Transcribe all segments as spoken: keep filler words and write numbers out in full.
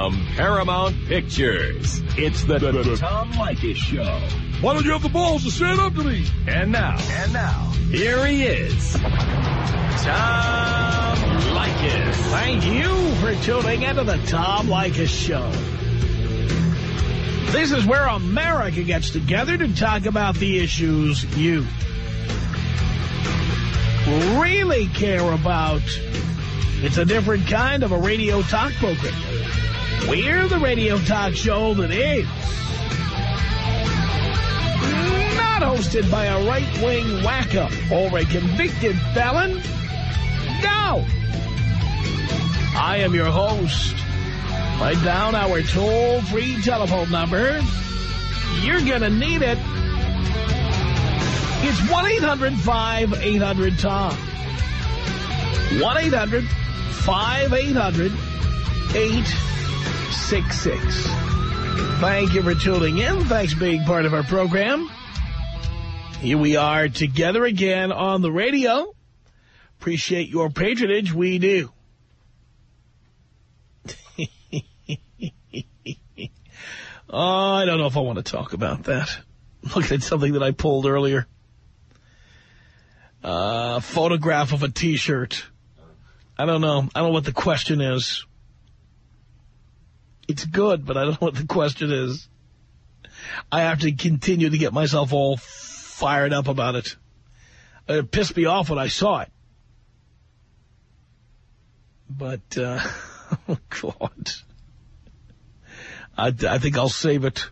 from Paramount Pictures. It's the, the, the Tom Leykis Show. Why don't you have the balls to stand up to me? And now, and now, here he is, Tom Leykis. Thank you for tuning into the Tom Leykis Show. This is where America gets together to talk about the issues you really care about. It's a different kind of a radio talk program. We're the radio talk show that is not hosted by a right-wing wacko or a convicted felon. No! I am your host. Write down our toll-free telephone number. You're gonna need it. It's one eight hundred five eight hundred Tom. one eight hundred five eight hundred eight six six. Thank you for tuning in. Thanks for being part of our program. Here we are together again on the radio. Appreciate your patronage. We do. Oh, I don't know if I want to talk about that. Look at something that I pulled earlier. A uh, photograph of a T-shirt. I don't know. I don't know what the question is. It's good, but I don't know what the question is. I have to continue to get myself all fired up about it. It pissed me off when I saw it. But, uh, oh, God. I, I think I'll save it.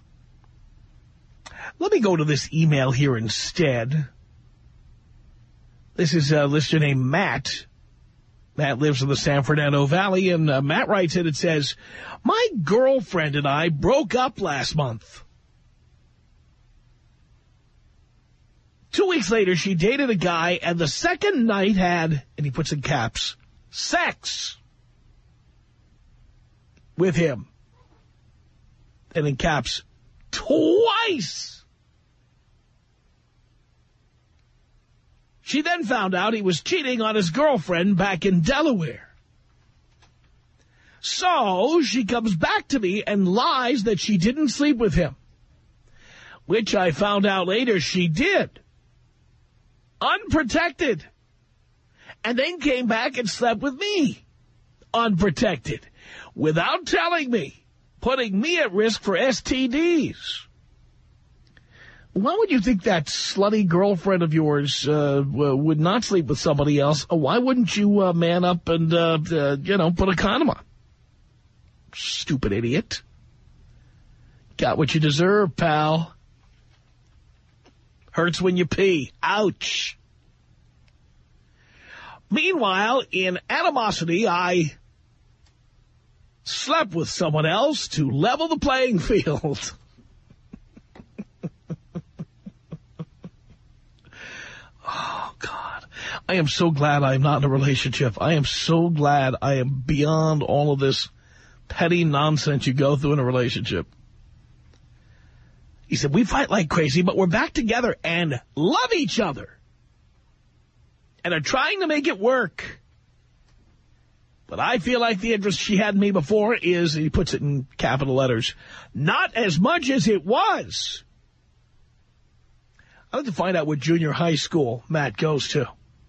Let me go to this email here instead. This is a listener named Matt. Matt lives in the San Fernando Valley, and uh, Matt writes in, it says, my girlfriend and I broke up last month. Two weeks later, she dated a guy, and the second night had, and he puts in caps, sex with him. And in caps, twice. She then found out he was cheating on his girlfriend back in Delaware. So she comes back to me and lies that she didn't sleep with him, which I found out later she did, unprotected, and then came back and slept with me, unprotected, without telling me, putting me at risk for S T Ds. Why would you think that slutty girlfriend of yours uh, would not sleep with somebody else? Why wouldn't you uh, man up and, uh, uh, you know, put a condom on? Stupid idiot. Got what you deserve, pal. Hurts when you pee. Ouch. Meanwhile, in animosity, I slept with someone else to level the playing field. Oh, God. I am so glad I'm not in a relationship. I am so glad I am beyond all of this petty nonsense you go through in a relationship. He said, we fight like crazy, but we're back together and love each other and are trying to make it work. But I feel like the interest she had in me before is, he puts it in capital letters, not as much as it was. I'd like to find out what junior high school Matt goes to.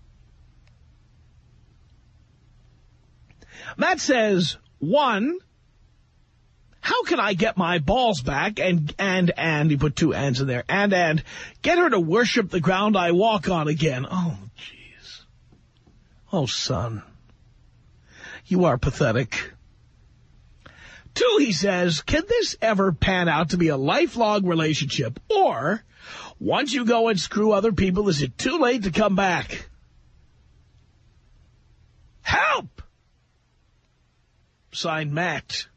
Matt says, one, how can I get my balls back and, and, and, he put two ands in there, and, and, get her to worship the ground I walk on again? Oh, jeez. Oh, son. You are pathetic. Two, he says, can this ever pan out to be a lifelong relationship? Or, once you go and screw other people, is it too late to come back? Help! Signed, Matt.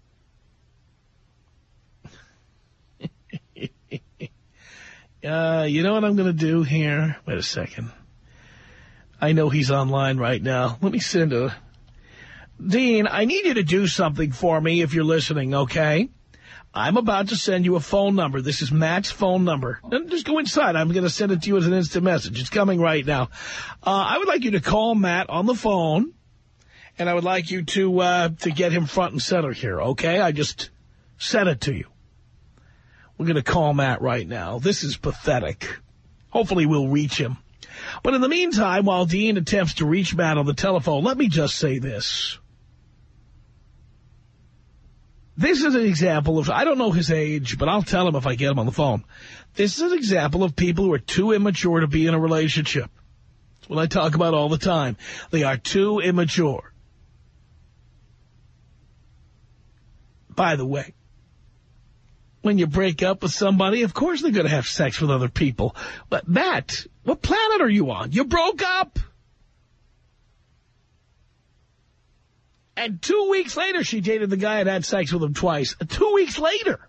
uh, you know what I'm going to do here? Wait a second. I know he's online right now. Let me send a... Dean, I need you to do something for me if you're listening, okay? I'm about to send you a phone number. This is Matt's phone number. Just go inside. I'm going to send it to you as an instant message. It's coming right now. Uh, I would like you to call Matt on the phone And I would like you to uh, to get him front and center here, okay? I just said it to you. We're going to call Matt right now. This is pathetic. Hopefully we'll reach him. But in the meantime, while Dean attempts to reach Matt on the telephone, let me just say this. This is an example of, I don't know his age, but I'll tell him if I get him on the phone. This is an example of people who are too immature to be in a relationship. That's what I talk about all the time. They are too immature. By the way, when you break up with somebody, of course they're going to have sex with other people. But Matt, what planet are you on? You broke up. And two weeks later, she dated the guy and had sex with him twice. Two weeks later.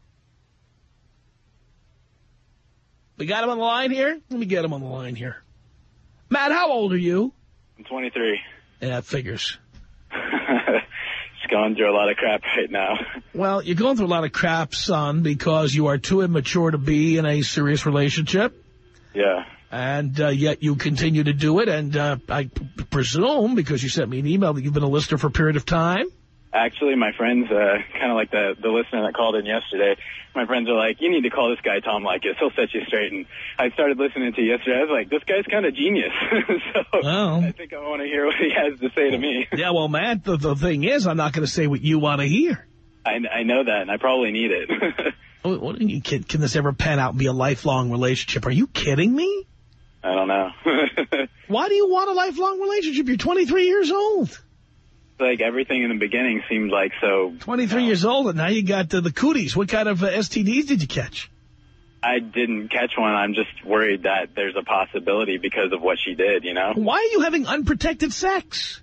We got him on the line here? Let me get him on the line here. Matt, how old are you? I'm twenty-three. Yeah, that figures. Just going through a lot of crap right now. Well, you're going through a lot of crap, son, because you are too immature to be in a serious relationship. Yeah. And uh, yet you continue to do it, and uh, I p presume, because you sent me an email, that you've been a listener for a period of time? Actually, my friends, uh, kind of like the, the listener that called in yesterday, my friends are like, you need to call this guy Tom Leykis. He'll set you straight. And I started listening to you yesterday. I was like, this guy's kind of genius. So well, I think I want to hear what he has to say to me. Yeah, well, Matt, the, the thing is, I'm not going to say what you want to hear. I, I know that, and I probably need it. What, can, can this ever pan out and be a lifelong relationship? Are you kidding me? I don't know. Why do you want a lifelong relationship? You're twenty-three years old. Like, everything in the beginning seemed like so... twenty-three you know, years old, and now you got uh, the cooties. What kind of uh, S T Ds did you catch? I didn't catch one. I'm just worried that there's a possibility because of what she did, you know? Why are you having unprotected sex?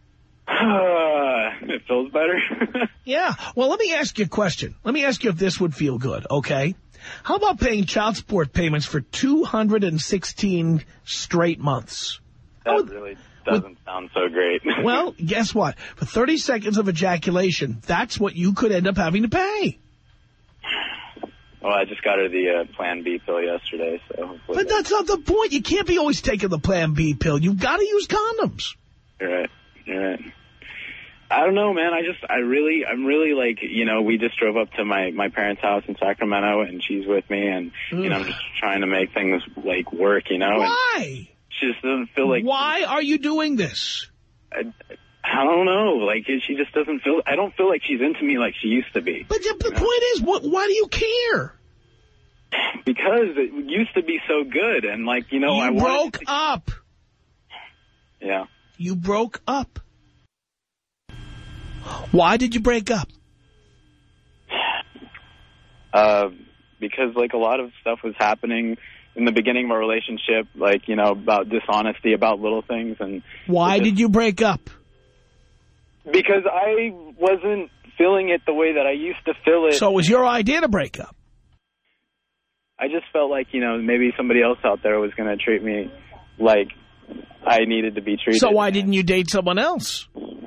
It feels better. Yeah. Well, let me ask you a question. Let me ask you if this would feel good, okay? How about paying child support payments for two hundred sixteen straight months? That would, really doesn't would, sound so great. Well, guess what? For thirty seconds of ejaculation, that's what you could end up having to pay. Well, I just got her the uh, Plan B pill yesterday, so... But that's not the point. You can't be always taking the Plan B pill. You've got to use condoms. You're right. You're right. I don't know, man. I just, I really, I'm really like, you know, we just drove up to my, my parents' house in Sacramento, and she's with me, and, you know, I'm just trying to make things, like, work, you know? Why? And she just doesn't feel like... Why are you doing this? I, I don't know. Like, she just doesn't feel... I don't feel like she's into me like she used to be. But the, the point is, what? Why do you care? Because it used to be so good, and, like, you know, you I broke to... up. Yeah. You broke up. Why did you break up? Uh, because, like, a lot of stuff was happening in the beginning of our relationship, like, you know, about dishonesty, about little things. And why just, did you break up? Because I wasn't feeling it the way that I used to feel it. So it was your idea to break up? I just felt like, you know, maybe somebody else out there was going to treat me like I needed to be treated. So why didn't you date someone else?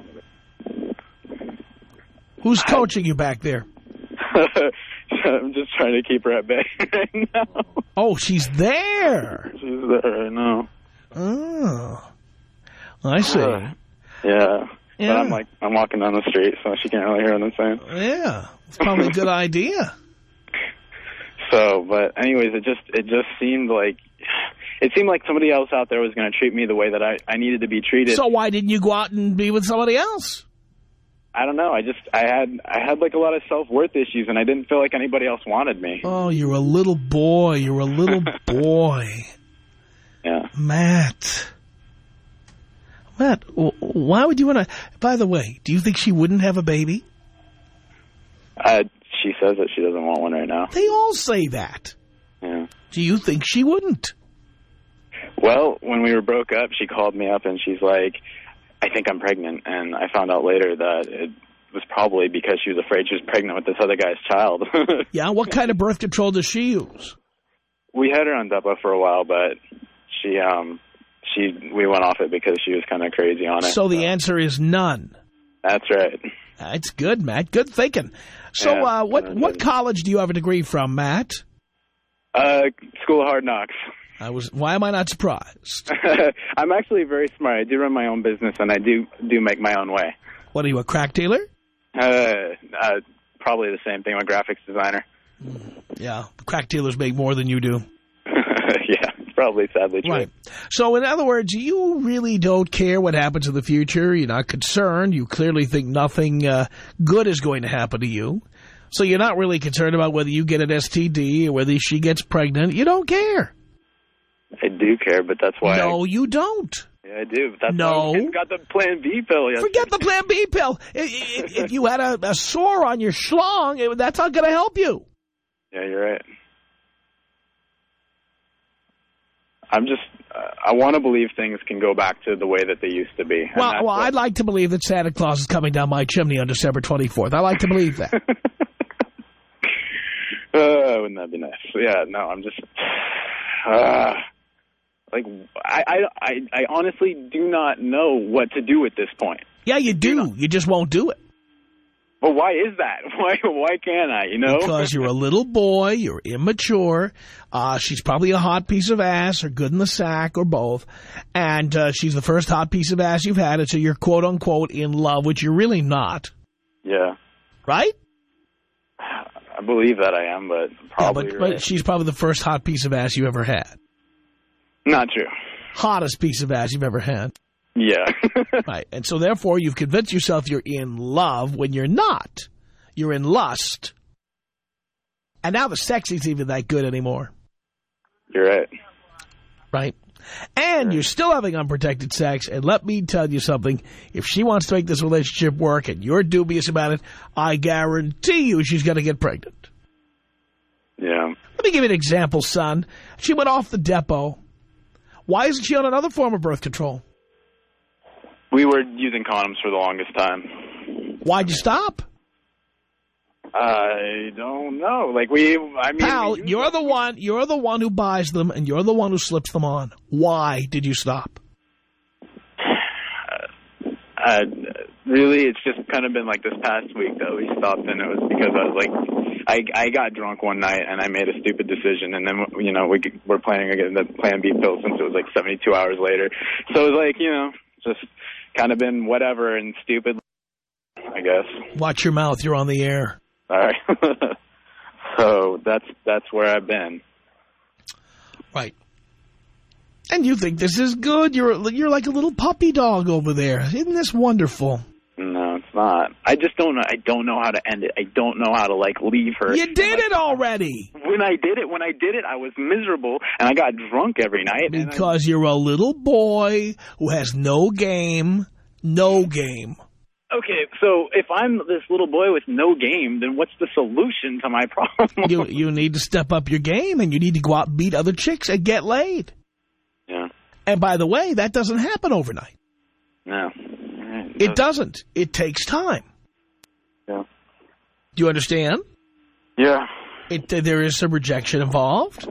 Who's coaching I, you back there? I'm just trying to keep her at bay right now. Oh, she's there. She's there, I know. Oh. I see. Uh, yeah. yeah. But I'm like, I'm walking down the street, so she can't really hear what I'm saying. Yeah. It's probably a good idea. So, but anyways, it just, it just seemed like, it seemed like somebody else out there was going to treat me the way that I, I needed to be treated. So why didn't you go out and be with somebody else? I don't know. I just, I had, I had like a lot of self-worth issues, and I didn't feel like anybody else wanted me. Oh, you're a little boy. You're a little boy. Yeah. Matt. Matt, why would you want to, by the way, do you think she wouldn't have a baby? Uh, she says that she doesn't want one right now. They all say that. Yeah. Do you think she wouldn't? Well, when we were broke up, she called me up and she's like, I think I'm pregnant. And I found out later that it was probably because she was afraid she was pregnant with this other guy's child. Yeah, what kind of birth control does she use? We had her on Depo for a while, but she, um, she, we went off it because she was kind of crazy on it. So the so. answer is none. That's right. That's good, Matt. Good thinking. So yeah, uh, what, what college do you have a degree from, Matt? Uh, School of Hard Knocks. I was. Why am I not surprised? I'm actually very smart. I do run my own business, and I do do make my own way. What are you, a crack dealer? Uh, uh, probably the same thing. I'm a graphics designer. Yeah, crack dealers make more than you do. Yeah, probably sadly true. Right. So, in other words, you really don't care what happens in the future. You're not concerned. You clearly think nothing uh, good is going to happen to you. So you're not really concerned about whether you get an S T D or whether she gets pregnant. You don't care. I do care, but that's why. No, I, you don't. Yeah, I do. But that's no. why I got the Plan B pill yesterday. Forget the Plan B pill. If, if, if you had a, a sore on your schlong, it, that's not going to help you. Yeah, you're right. I'm just, uh, I want to believe things can go back to the way that they used to be. Well, well what... I'd like to believe that Santa Claus is coming down my chimney on December twenty-fourth. I like to believe that. uh, wouldn't that be nice? Yeah, no, I'm just, uh, like, I, I, I, I honestly do not know what to do at this point. Yeah, you do. You, you just won't do it. Well, why is that? Why why can't I, you know? Because you're a little boy, you're immature, uh, she's probably a hot piece of ass or good in the sack or both, and uh, she's the first hot piece of ass you've had, and so you're quote-unquote in love, which you're really not. Yeah. Right? I believe that I am, but probably yeah, but, right. but she's probably the first hot piece of ass you ever had. Not true. Hottest piece of ass you've ever had. Yeah. Right. And so, therefore, you've convinced yourself you're in love when you're not. You're in lust. And now the sex isn't even that good anymore. You're right. Right. And right. You're still having unprotected sex. And let me tell you something. If she wants to make this relationship work and you're dubious about it, I guarantee you she's going to get pregnant. Yeah. Let me give you an example, son. She went off the depot. Why isn't she on another form of birth control? We were using condoms for the longest time. Why'd you stop? I don't know. Like we, I mean, Pal, we you're the one. You're the one who buys them, and you're the one who slips them on. Why did you stop? Uh, uh, really, it's just kind of been like this past week that we stopped, and it was because I was like, I I got drunk one night and I made a stupid decision, and then you know we we're planning on getting the Plan B pill since it was like seventy-two hours later. So it was like you know just. Kind of been whatever and stupid, I guess. Watch your mouth. You're on the air. All right. So that's that's where I've been. Right. And you think this is good? You're you're like a little puppy dog over there. Isn't this wonderful? No, it's not. I just don't know. I don't know how to end it. I don't know how to like leave her. You did like, it already. When I did it, when I did it, I was miserable and I got drunk every night. Because you're a little boy who has no game, no game. Okay, so if I'm this little boy with no game, then what's the solution to my problem? You you need to step up your game and you need to go out and beat other chicks and get laid. Yeah. And by the way, that doesn't happen overnight. No. It doesn't. It takes time. Yeah. Do you understand? Yeah. It, there is some rejection involved.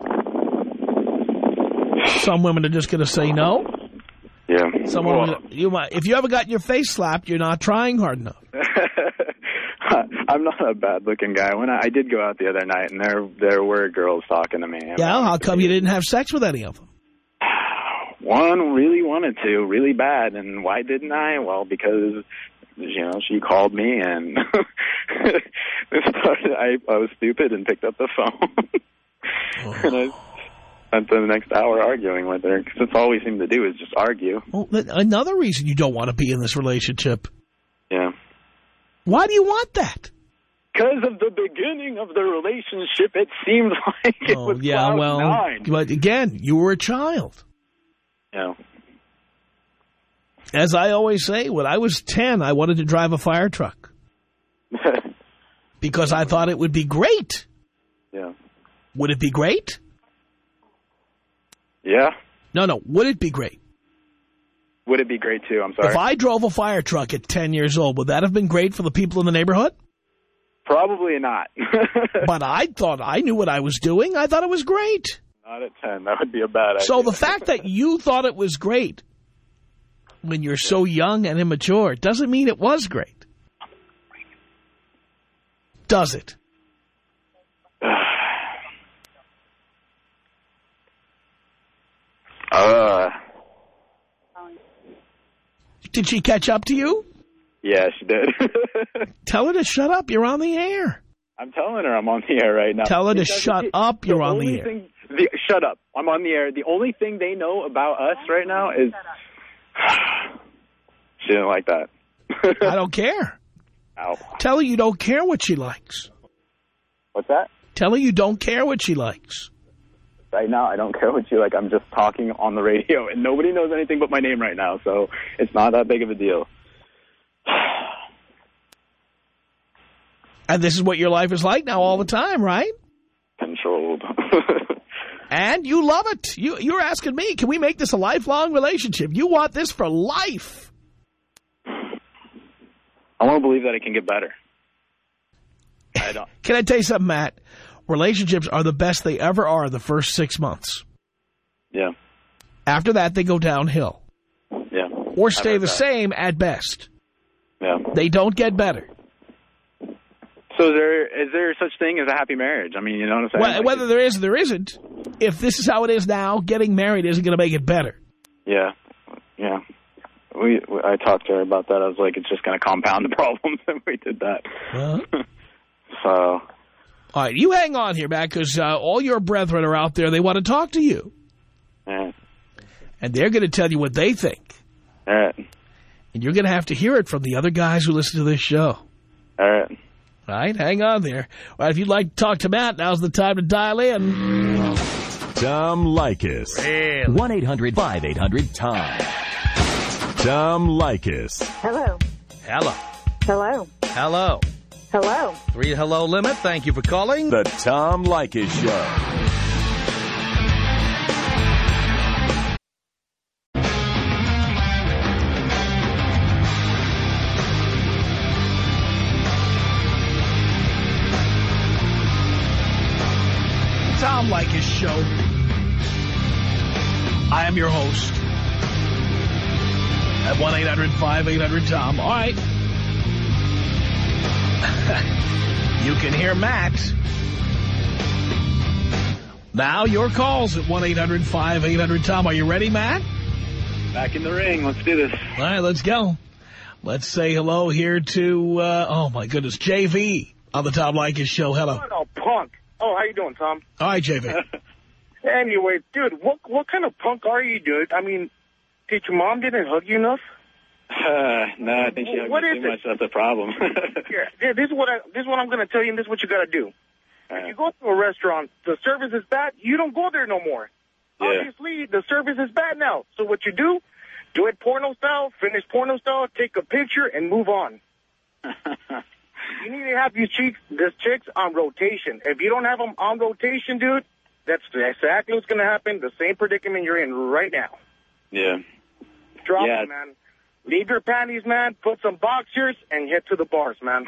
Some women are just going to say no. Yeah. Some well, women, you might, if you haven't gotten your face slapped, you're not trying hard enough. I'm not a bad-looking guy. When I, I did go out the other night, and there there were girls talking to me. Yeah, how come you didn't have sex with any of them? One really wanted to, really bad, and why didn't I? Well, because, you know, she called me, and it started, I, I was stupid and picked up the phone. Oh. And I spent the next hour arguing with her, because that's all we seem to do is just argue. Well, another reason you don't want to be in this relationship. Yeah. Why do you want that? Because of the beginning of the relationship, it seemed like it oh, was yeah, cloud well, nine. But again, you were a child. Yeah. As I always say, when I was ten, I wanted to drive a fire truck. Because I thought it would be great. Yeah. Would it be great? Yeah. No, no. Would it be great? Would it be great, too? I'm sorry. If I drove a fire truck at ten years old, would that have been great for the people in the neighborhood? Probably not. But I thought I knew what I was doing. I thought it was great. Not at ten. That would be a bad idea. So the fact that you thought it was great when you're so young and immature doesn't mean it was great. Does it? Did she catch up to you? Yeah, she did. Tell her to shut up. You're on the air. I'm telling her I'm on the air right now. Tell her to Because shut the, up. You're the on the only air. Thing, the, shut up. I'm on the air. The only thing they know about us right now is... She didn't like that. I don't care. Ow. Tell her you don't care what she likes. What's that? Tell her you don't care what she likes. Right now, I don't care what you like. I'm just talking on the radio, and nobody knows anything but my name right now, so it's not that big of a deal. And this is what your life is like now all the time, right? Controlled. And you love it. You, you're asking me, can we make this a lifelong relationship? You want this for life. I want to believe that it can get better. I don't. Can I tell you something, Matt? Relationships are the best they ever are the first six months. Yeah. After that, they go downhill. Yeah. Or stay the that. same at best. Yeah. They don't get better. So is there, is there such thing as a happy marriage? I mean, you know what I'm saying? Well, like, whether there is or there isn't, if this is how it is now, getting married isn't going to make it better. Yeah. Yeah. We, we I talked to her about that. I was like, it's just going to compound the problems if we did that. Uh-huh. So... All right, you hang on here, Matt, because uh, all your brethren are out there. They want to talk to you. Yeah. And they're going to tell you what they think. All right. And you're going to have to hear it from the other guys who listen to this show. All right. All right, hang on there. All right, if you'd like to talk to Matt, now's the time to dial in. Tom Leykis. Really? one eight hundred five eight hundred Tom. Tom Leykis. Hello. Hello. Hello. Hello. Hello. Three hello limit. Thank you for calling. The Tom Leykis Show. Tom Leykis Show. I am your host. At one eight hundred five eight hundred Tom. All right. You can hear Matt. Now your calls at one eight hundred five eight hundred Tom. Are you ready, Matt? Back in the ring. Let's do this. All right, let's go. Let's say hello here to, uh, oh, my goodness, J V on the Tom Leykis Show. Hello. What a punk. Oh, how you doing, Tom? All right, J V. Anyway, dude, what what kind of punk are you, dude? I mean, did your mom didn't hug you enough? Uh, no, I think she hugged What me is too it? much. That's the problem. Here, here, this is what I, this is what I'm going to tell you, and this is what you got to do. If you go to a restaurant, the service is bad, you don't go there no more. Yeah. Obviously, the service is bad now. So what you do, do it porno style, finish porno style, take a picture, and move on. You need to have these chicks, these chicks on rotation. If you don't have them on rotation, dude, that's exactly what's going to happen. The same predicament you're in right now. Yeah. Drop Yeah. it, man. Leave your panties, man. Put some boxers and head to the bars, man.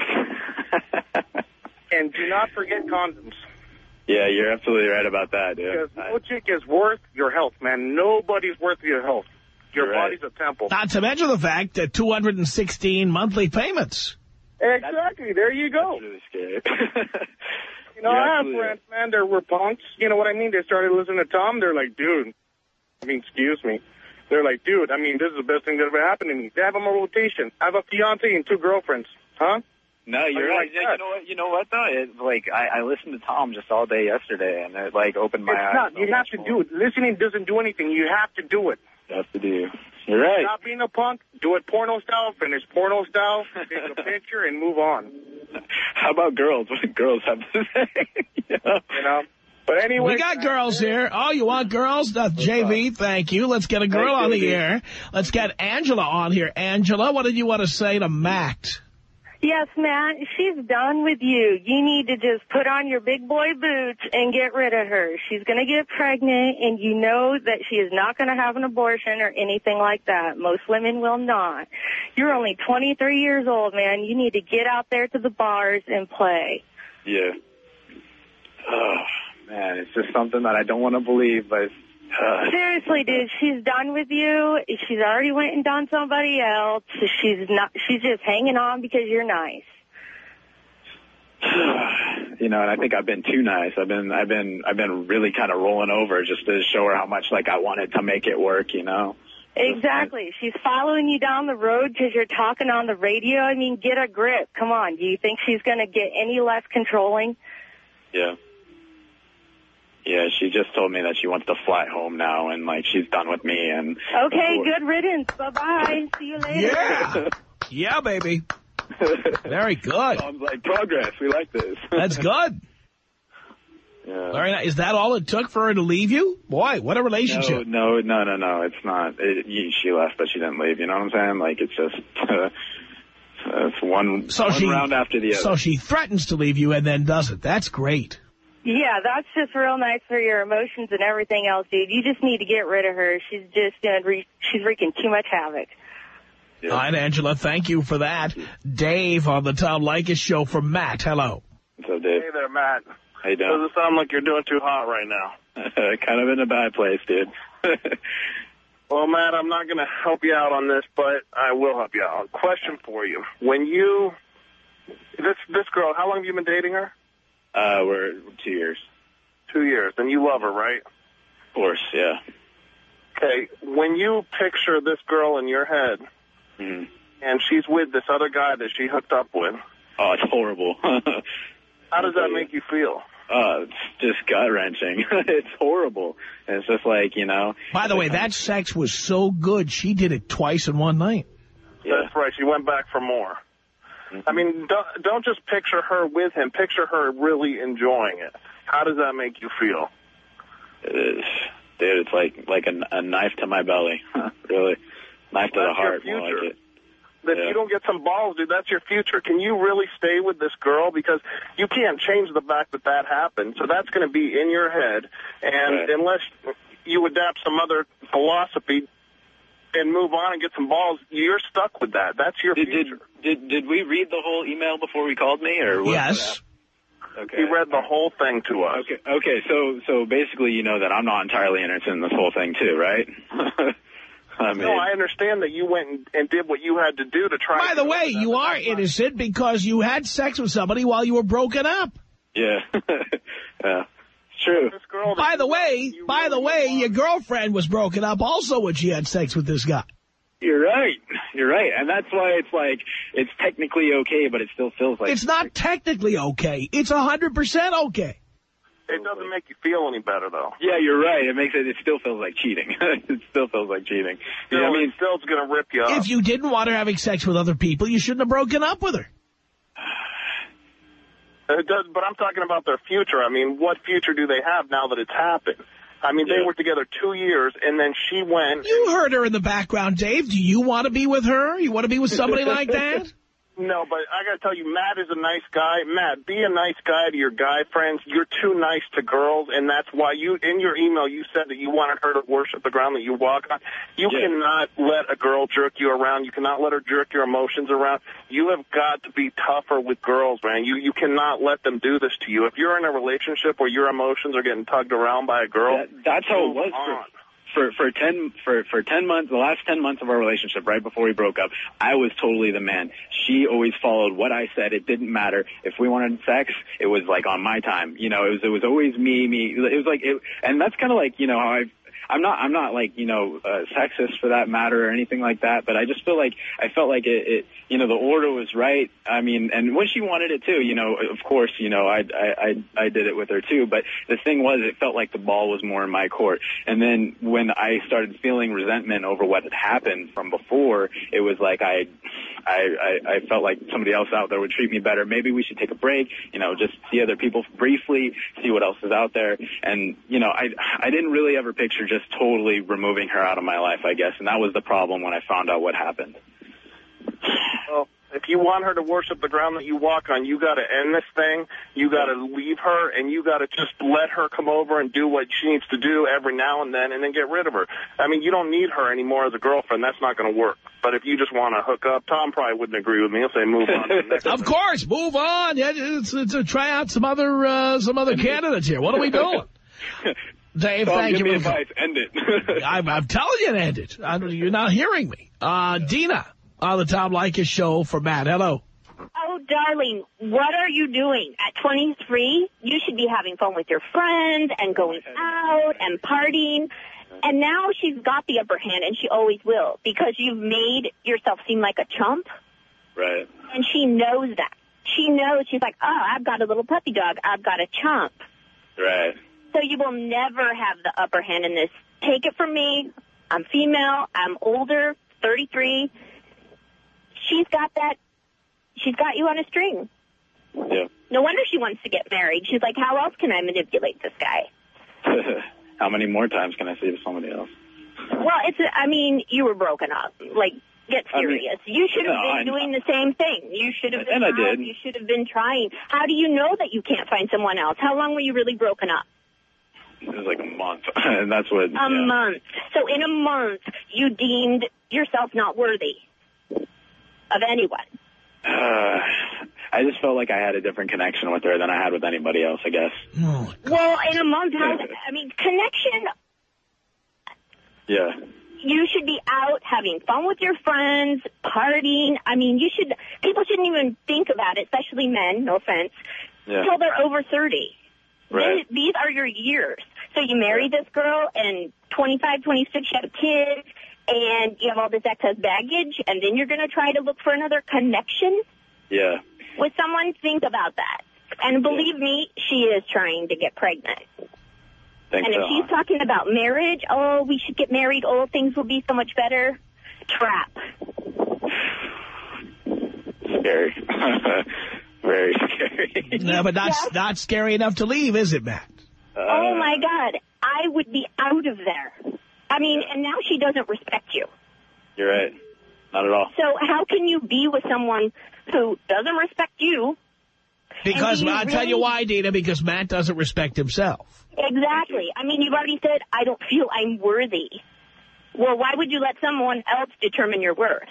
And do not forget condoms. Yeah, you're absolutely right about that, dude. Because no chick is worth your health, man. Nobody's worth your health. Your You're right. body's a temple. Not to mention the fact that two hundred sixteen monthly payments. Exactly. There you go. That's really scary. You know, You're I have absolutely friends, man, they were punks. You know what I mean? They started listening to Tom. They're like, dude, I mean, excuse me. They're like, dude, I mean, this is the best thing that ever happened to me. They have them on rotation. I have a fiance and two girlfriends. Huh? No, you're How right. you like Yeah, that? you know what? You know what though? It's like I, I listened to Tom just all day yesterday, and it like opened my It's eyes. not. so You have much to more. do it. Listening doesn't do anything. You have to do it. You have to do. You're right. Stop being a punk. Do it porno style. Finish porno style. Take a picture and move on. How about girls? What do girls have to say? you know? You know. But anyway, We got girls here. Oh, you want girls? Uh, J V, thank you. Let's get a girl Thanks, on the J V. air. Let's get Angela on here. Angela, what did you want to say to Matt? Yes, Matt, she's done with you. You need to just put on your big boy boots and get rid of her. She's going to get pregnant, and you know that she is not going to have an abortion or anything like that. Most women will not. You're only twenty-three years old, man. You need to get out there to the bars and play. Yeah. Oh man, it's just something that I don't want to believe, but. Uh, Seriously, dude, she's done with you. She's already went and done somebody else. She's not. She's just hanging on because you're nice. you know, and I think I've been too nice. I've been, I've been, I've been really kind of rolling over just to show her how much like I wanted to make it work, you know. Exactly. She's following you down the road because you're talking on the radio. I mean, get a grip. Come on. Do you think she's going to get any less controlling? Yeah. Yeah, she just told me that she wants to fly home now, and, like, she's done with me. And okay, good riddance. Bye-bye. See you later. Yeah. Yeah, baby. Very good. Sounds like progress. We like this. That's good. Yeah. Very nice. Is that all it took for her to leave you? Boy, what a relationship. No, no, no, no, no. It's not. It, she left, but she didn't leave. You know what I'm saying? Like, it's just uh, it's one, so one she, round after the other. So she threatens to leave you and then doesn't. That's great. Yeah, that's just real nice for your emotions and everything else, dude. You just need to get rid of her. She's just uh, re she's wreaking too much havoc. Yeah. All right, Angela, thank you for that. Dave on the Tom Leykis show for Matt. Hello. What's up, Dave? Hey there, Matt. How you doing? Doesn't sound like you're doing too hot right now. Kind of in a bad place, dude. Well, Matt, I'm not going to help you out on this, but I will help you out. Question for you. When you, this this girl, how long have you been dating her? Uh, we're two years. Two years. And you love her, right? Of course, yeah. Okay, when you picture this girl in your head, mm-hmm. and she's with this other guy that she hooked up with. Oh, it's horrible. How does that make you feel? Uh, it's just gut-wrenching. It's horrible. And it's just like, you know. By the way, that sex was so good, she did it twice in one night. Yeah. That's right. She went back for more. I mean, don't, don't just picture her with him. Picture her really enjoying it. How does that make you feel? It is. Dude, it's like like a, a knife to my belly. Really. Knife to That's the heart. Your future. More like it. If yeah. you don't get some balls, dude, that's your future. Can you really stay with this girl? Because you can't change the fact that that happened. So that's going to be in your head. And right. unless you adapt some other philosophy and move on and get some balls, you're stuck with that. That's your did, future. Did, did did we read the whole email before we called me? Or what? Yes. Okay. He read the whole thing to us. Okay. Okay. So so basically, you know that I'm not entirely innocent in this whole thing, too, right? I mean, no, I understand that you went and, and did what you had to do to try. By the way, you are innocent because you had sex with somebody while you were broken up. Yeah. Yeah. True. This girl by the way, by the way, your girlfriend was broken up also when she had sex with this guy. You're right. You're right. And that's why it's like, it's technically okay, but it still feels like... It's not technically okay. It's one hundred percent okay. It doesn't make you feel any better, though. Yeah, you're right. It makes it, it still feels like cheating. It still feels like cheating. Still, you know, I mean, it still's going to rip you up. If you didn't want her having sex with other people, you shouldn't have broken up with her. It does, but I'm talking about their future. I mean, what future do they have now that it's happened? I mean, yeah. they were together two years, and then she went... You heard her in the background, Dave. Do you want to be with her? You want to be with somebody like that? No, but I got to tell you, Matt is a nice guy. Matt, be a nice guy to your guy friends. You're too nice to girls, and that's why you, in your email, you said that you wanted her to worship the ground that you walk on. You yeah. cannot let a girl jerk you around. You cannot let her jerk your emotions around. You have got to be tougher with girls, man. You you cannot let them do this to you. If you're in a relationship where your emotions are getting tugged around by a girl, that, that's how it was for, for for ten for for ten months. The last ten months of our relationship, right before we broke up, I was totally the man. She always followed what I said. It didn't matter if we wanted sex. It was like on my time. You know, it was it was always me, me. It was like, it, and that's kind of like, you know, how I've. I'm not, I'm not like, you know, uh, sexist for that matter or anything like that, but I just feel like, I felt like it, it, you know, the order was right. I mean, and when she wanted it too, you know, of course, you know, I, I, I, I did it with her too, but the thing was, it felt like the ball was more in my court. And then when I started feeling resentment over what had happened from before, it was like I, I, I, I felt like somebody else out there would treat me better. Maybe we should take a break, you know, just see other people briefly, see what else is out there. And, you know, I, I didn't really ever picture just totally removing her out of my life, I guess. And that was the problem when I found out what happened. Well, if you want her to worship the ground that you walk on, you got to end this thing. You got to leave her, and you got to just let her come over and do what she needs to do every now and then, and then get rid of her. I mean, you don't need her anymore as a girlfriend. That's not going to work. But if you just want to hook up, Tom probably wouldn't agree with me. He'll say move on. To the next of thing. course, move on. Yeah, it's, it's a try out some other uh, some other candidates here. What are we doing? Dave, Tom, thank give you. me advice. End it. I'm, I'm telling you to end it. I, you're not hearing me. Uh, Dina on the Tom Leykis show for Matt. Hello. Oh, darling, what are you doing? At twenty-three, you should be having fun with your friends and going out and partying. And now she's got the upper hand, and she always will, because you've made yourself seem like a chump. Right. And she knows that. She knows. She's like, oh, I've got a little puppy dog. I've got a chump. Right. So you will never have the upper hand in this. Take it from me. I'm female. I'm older, thirty-three. She's got that. She's got you on a string. Yeah. No wonder she wants to get married. She's like, how else can I manipulate this guy? How many more times can I say to somebody else? Well, it's. A, I mean, you were broken up. Like, get serious. I mean, you should have no, been doing the same thing. You should have been. And trying. I did. You should have been trying. How do you know that you can't find someone else? How long were you really broken up? It was like a month, and that's what... A yeah. month. So in a month, you deemed yourself not worthy of anyone. Uh, I just felt like I had a different connection with her than I had with anybody else, I guess. Oh, well, in a month, how, I mean, connection... Yeah. You should be out having fun with your friends, partying. I mean, you should... People shouldn't even think about it, especially men, no offense, yeah. until they're over thirty. Right. These, these are your years. So you marry this girl, and twenty-five, twenty-six, you have a kid, and you have all this excess baggage, and then you're going to try to look for another connection? Yeah. With someone, think about that. And believe yeah. me, she is trying to get pregnant. Think and if so, she's huh? talking about marriage, oh, we should get married, oh, things will be so much better. Trap. Scary. Very scary. No, but not, yes. not scary enough to leave, is it, Matt? Uh, oh, my God. I would be out of there. I mean, and now she doesn't respect you. You're right. Not at all. So how can you be with someone who doesn't respect you? Because I'll really... tell you why, Dina, because Matt doesn't respect himself. Exactly. I mean, you've already said, I don't feel I'm worthy. Well, why would you let someone else determine your worth?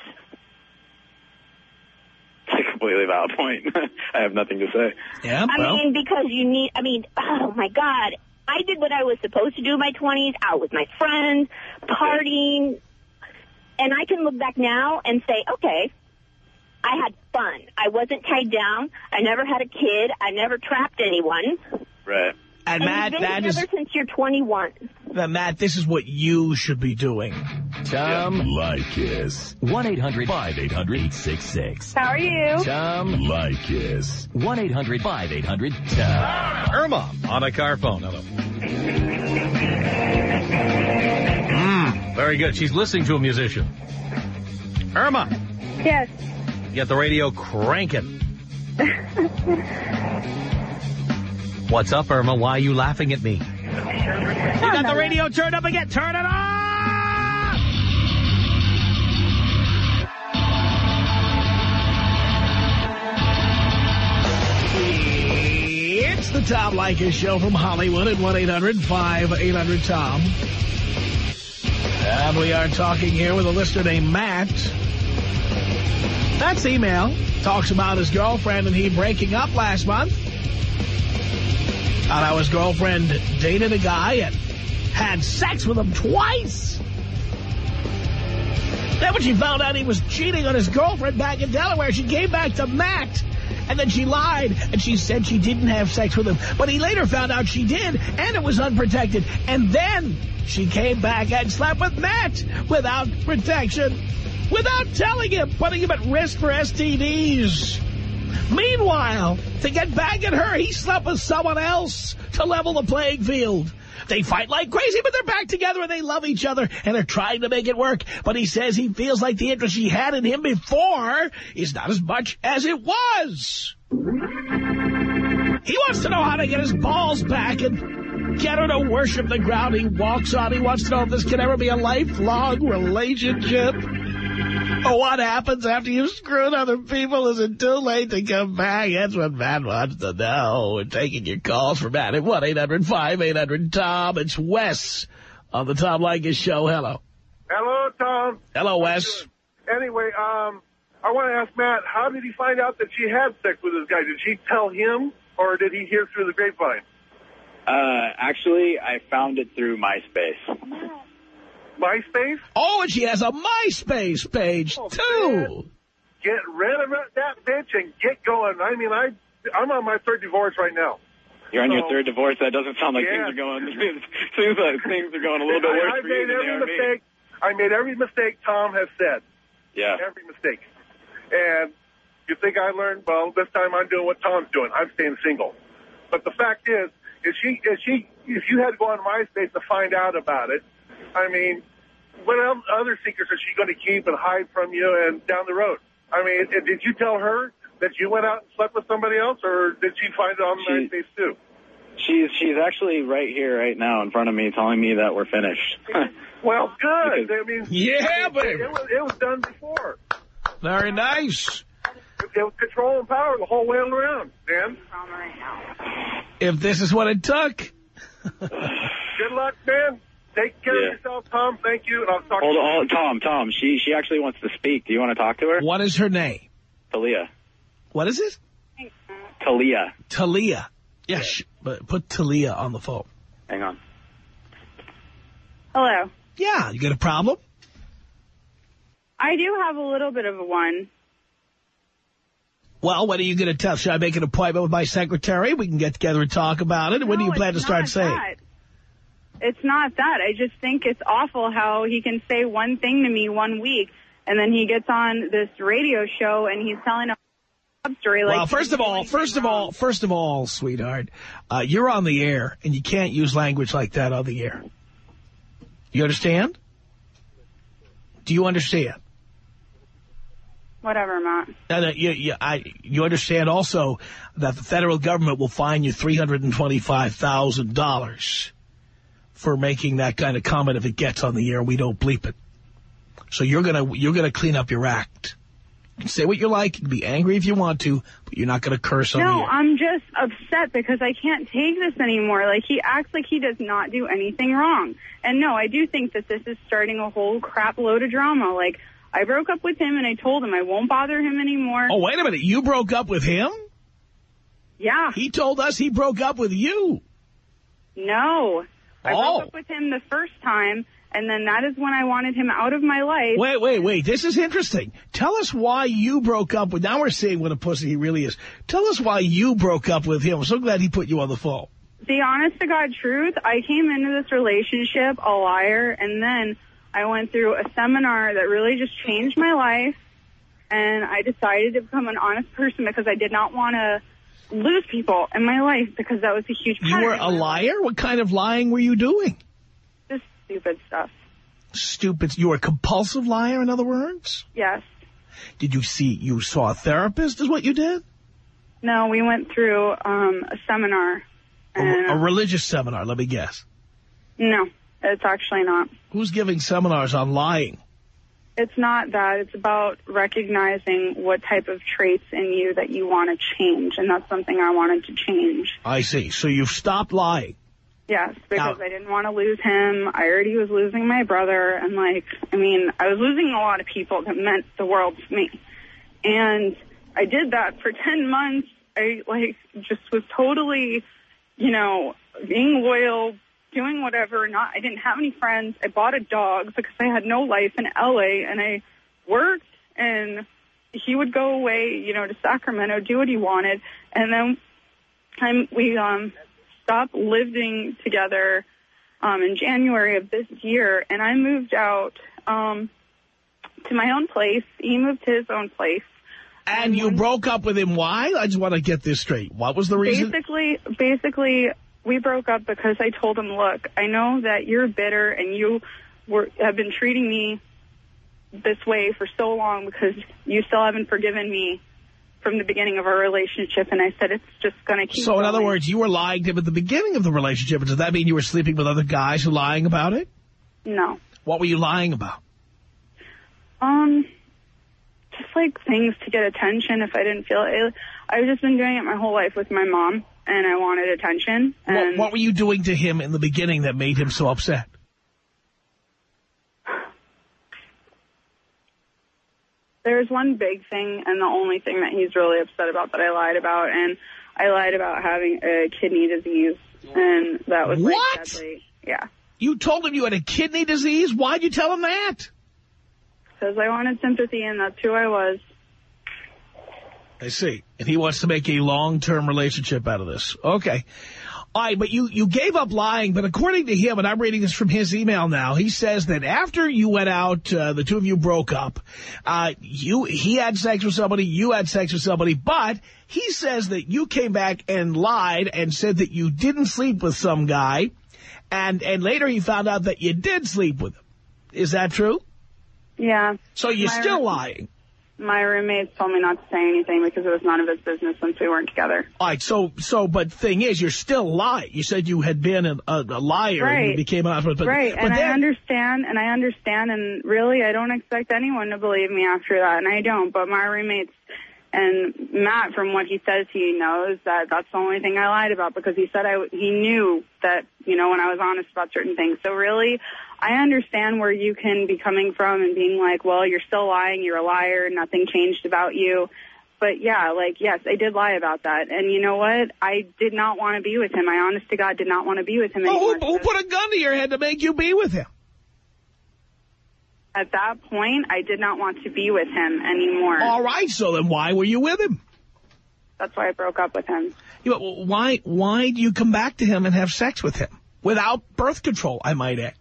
It's a completely valid point. I have nothing to say. Yeah, I well. mean, because you need, I mean, oh, my God. I did what I was supposed to do in my twenties, out with my friends, partying. And I can look back now and say, okay, I had fun. I wasn't tied down. I never had a kid. I never trapped anyone. Right. And, and Matt, you've been that together is, since you're twenty-one. Now, Matt, this is what you should be doing. Tom Leykis. one eight hundred five eight hundred eight six six. How are you? Tom Leykis. one eight hundred five eight hundred Tom. Irma on a car phone. Hello. Mm, very good. She's listening to a musician. Irma. Yes. You got the radio cranking. What's up, Irma? Why are you laughing at me? You got the radio turned up again. Turn it on! It's the Tom Leykis Show from Hollywood at one eight hundred five eight hundred Tom. And we are talking here with a listener named Matt. Matt's email talks about his girlfriend and he breaking up last month. And how his girlfriend dated a guy and had sex with him twice. Then when she found out he was cheating on his girlfriend back in Delaware, she came back to Matt. And then she lied, and she said she didn't have sex with him. But he later found out she did, and it was unprotected. And then she came back and slept with Matt without protection, without telling him, putting him at risk for S T Ds. Meanwhile, to get back at her, he slept with someone else to level the playing field. They fight like crazy, but they're back together and they love each other and they're trying to make it work. But he says he feels like the interest she had in him before is not as much as it was. He wants to know how to get his balls back and get her to worship the ground he walks on. He wants to know if this can ever be a lifelong relationship. Or what happens after you've screwed other people? Is it too late to come back? That's what Matt wants to know. We're taking your calls from Matt at one eight hundred five eight hundred Tom. It's Wes on the Tom Leykis Show. Hello. Hello, Tom. Hello, Wes. Anyway, um, I want to ask Matt, how did he find out that she had sex with this guy? Did she tell him, or did he hear through the grapevine? Uh, actually, I found it through MySpace. MySpace? Oh, and she has a MySpace page, oh, too. Man. Get rid of it, that bitch and get going. I mean, I, I'm on my third divorce right now. You're on So, your third divorce. That doesn't sound like yeah. things are going. Seems like things are going a little bit worse I, I for you made than they every are mistake. me. I made every mistake Tom has said. Yeah. Every mistake. And you think I learned? Well, this time I'm doing what Tom's doing. I'm staying single. But the fact is, if she, if she, if you had to go on MySpace to find out about it, I mean, what else, other secrets is she going to keep and hide from you and down the road? I mean, did you tell her that you went out and slept with somebody else, or did she find it on She, MySpace too? She's she's actually right here, right now, in front of me, telling me that we're finished. Well, good. I mean, Yeah, baby. It was, it was done before. Very nice. It, it was control and power the whole way around, man. If this is what it took. Good luck, man. Take care Yeah. of yourself, Tom. Thank you, and I'll talk Hold to you. on, Tom, Tom. She she actually wants to speak. Do you want to talk to her? What is her name? Talia. What is it? Talia. Talia. Yes, but put Talia on the phone. Hang on. Hello. Yeah, you got a problem? I do have a little bit of a one. Well, when are you going to tell? Should I make an appointment with my secretary? We can get together and talk about it. No, when do you plan to it's start not saying? that. It's not that. I just think it's awful how he can say one thing to me one week, and then he gets on this radio show and he's telling a story like. Well, first of all, first of all, first of all, sweetheart, uh, you're on the air, and you can't use language like that on the air. You understand? Do you understand? Whatever, Matt. And, uh, you, you, I, you understand also that the federal government will fine you three hundred twenty-five thousand dollars for making that kind of comment if it gets on the air. We don't bleep it. So you're gonna you're gonna clean up your act. You can say what you like. You can be angry if you want to, but you're not gonna curse on the No, air. I'm just upset because I can't take this anymore. Like, he acts like he does not do anything wrong. And no, I do think that this is starting a whole crap load of drama. Like, I broke up with him and I told him I won't bother him anymore. Oh, wait a minute. You broke up with him? Yeah. He told us he broke up with you. No. I Oh. broke up with him the first time, and then that is when I wanted him out of my life. Wait, wait, wait. This is interesting. Tell us why you broke up with... Now we're seeing what a pussy he really is. Tell us why you broke up with him. I'm so glad he put you on the phone. The honest-to-God truth, I came into this relationship a liar, and then I went through a seminar that really just changed my life, and I decided to become an honest person because I did not want to lose people in my life because that was a huge You pattern were in a my life. liar? What kind of lying were you doing? Just stupid stuff. Stupid. You were a compulsive liar, in other words? Yes. Did you see... You saw a therapist is what you did? No, we went through um, a seminar. A, And a religious seminar, let me guess. No, it's actually not. Who's giving seminars on lying? It's not that. It's about recognizing what type of traits in you that you want to change, and that's something I wanted to change. I see. So you've stopped lying. Yes, because Now- I didn't want to lose him. I already was losing my brother, and, like, I mean, I was losing a lot of people that meant the world to me. And I did that for ten months. I, like, just was totally, you know, being loyal, doing whatever. Not, I didn't have any friends. I bought a dog because I had no life in L A, and I worked, and he would go away, you know, to Sacramento, do what he wanted, and then I'm, we um, stopped living together um, in January of this year, and I moved out um, to my own place. He moved to his own place. And you broke up with him. Why? I just want to get this straight. What was the reason? Basically, basically, we broke up because I told him, look, I know that you're bitter and you were have been treating me this way for so long because you still haven't forgiven me from the beginning of our relationship. And I said, it's just going to keep So, in going. other words, you were lying to him at the beginning of the relationship. Does that mean you were sleeping with other guys who were lying about it? No. What were you lying about? Um, just like things to get attention if I didn't feel it. I've just been doing it my whole life with my mom, and I wanted attention. What, And what were you doing to him in the beginning that made him so upset? there's one big thing, and the only thing that he's really upset about that I lied about, and I lied about having a kidney disease, and that was like What? deadly. Yeah. You told him you had a kidney disease? Why'd you tell him that? Because I wanted sympathy, and that's who I was. I see. And he wants to make a long-term relationship out of this. Okay. All right, but you, you gave up lying, but according to him, and I'm reading this from his email now, he says that after you went out, uh, the two of you broke up, uh, you he had sex with somebody, you had sex with somebody, but he says that you came back and lied and said that you didn't sleep with some guy, and, and later he found out that you did sleep with him. Is that true? Yeah. So you're My still lying. My roommates told me not to say anything because it was none of his business since we weren't together. All right, so, so, but thing is, you're still lying. You said you had been a, a, a liar right. and you became an but, Right, but and then, I understand, and I understand, and really I don't expect anyone to believe me after that, and I don't, but my roommates and Matt, from what he says, he knows that that's the only thing I lied about because he said I, he knew that, you know, when I was honest about certain things. So really, I understand where you can be coming from and being like, well, you're still lying, you're a liar, nothing changed about you. But yeah, like, yes, I did lie about that. And you know what? I did not want to be with him. I honest to God did not want to be with him anymore. Well, who, who put a gun to your head to make you be with him? At that point, I did not want to be with him anymore. All right, so then why were you with him? That's why I broke up with him. Yeah, well, why, why do you come back to him and have sex with him? Without birth control, I might add.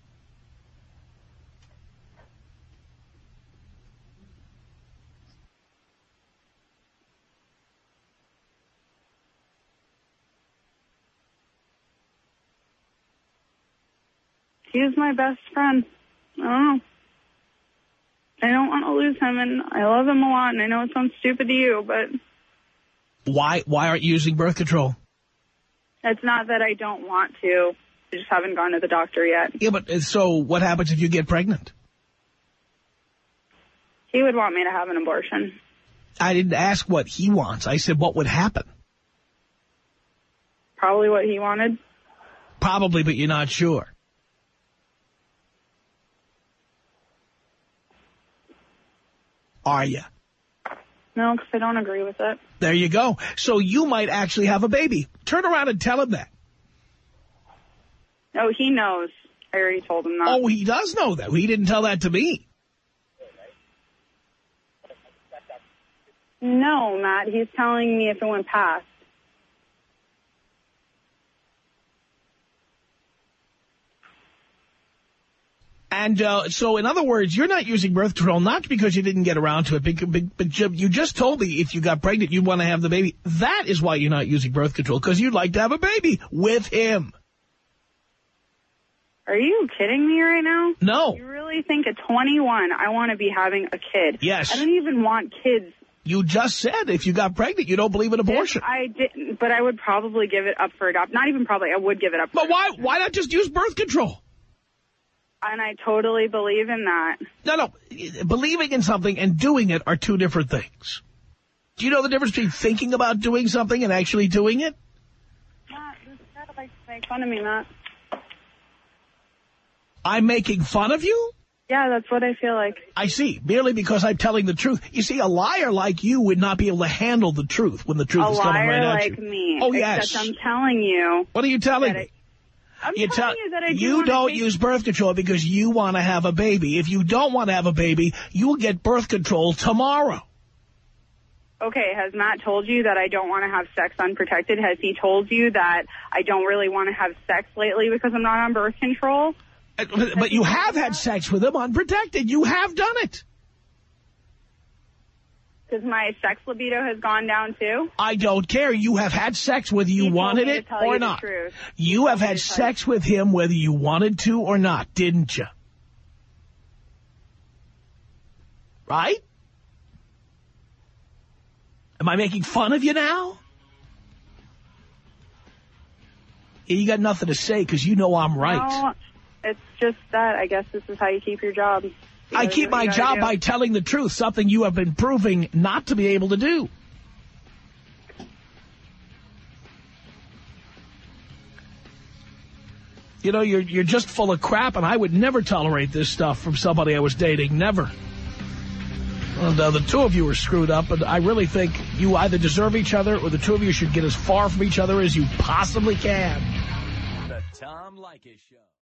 He's my best friend. I don't know. I don't want to lose him, and I love him a lot, and I know it sounds stupid to you, but... Why Why aren't you using birth control? It's not that I don't want to. I just haven't gone to the doctor yet. Yeah, but so what happens if you get pregnant? He would want me to have an abortion. I didn't ask what he wants. I said what would happen. Probably what he wanted. Probably, but you're not sure. Are you? No, because I don't agree with it. There you go. So you might actually have a baby. Turn around and tell him that. Oh, he knows. I already told him that. Oh, he does know that. He didn't tell that to me. No, Matt. He's telling me if it went past. And uh, so, in other words, you're not using birth control, not because you didn't get around to it, but, but, but you just told me if you got pregnant, you'd want to have the baby. That is why you're not using birth control, because you'd like to have a baby with him. Are you kidding me right now? No. You really think at twenty-one I want to be having a kid? Yes. I don't even want kids. You just said if you got pregnant, you don't believe in abortion. If I didn't, but I would probably give it up for adoption. Not even probably, I would give it up for But why, adoption. why not just use birth control? And I totally believe in that. No, no. Believing in something and doing it are two different things. Do you know the difference between thinking about doing something and actually doing it? Matt, this guy likes to make fun of me, Matt. I'm making fun of you? Yeah, that's what I feel like. I see. Merely because I'm telling the truth. You see, a liar like you would not be able to handle the truth when the truth a is coming right at like you. A liar like me. Oh, yes. Except I'm telling you. What are you telling me? I, I'm you telling te you that I do You want don't to take... use birth control because you want to have a baby. If you don't want to have a baby, you will get birth control tomorrow. Okay, has Matt told you that I don't want to have sex unprotected? Has he told you that I don't really want to have sex lately because I'm not on birth control? But, but you have had sex with him unprotected. You have done it. Because my sex libido has gone down, too? I don't care. You have had sex whether you he wanted it or or not. You have had sex with him whether you wanted to or not, didn't you? Right? Am I making fun of you now? You got nothing to say because you know I'm right. No, it's just that I guess this is how you keep your job. You I keep my job do. by telling the truth, something you have been proving not to be able to do. You know, you're you're just full of crap, and I would never tolerate this stuff from somebody I was dating, never. And uh, the two of you are screwed up, and I really think you either deserve each other or the two of you should get as far from each other as you possibly can. The Tom Leykis Show.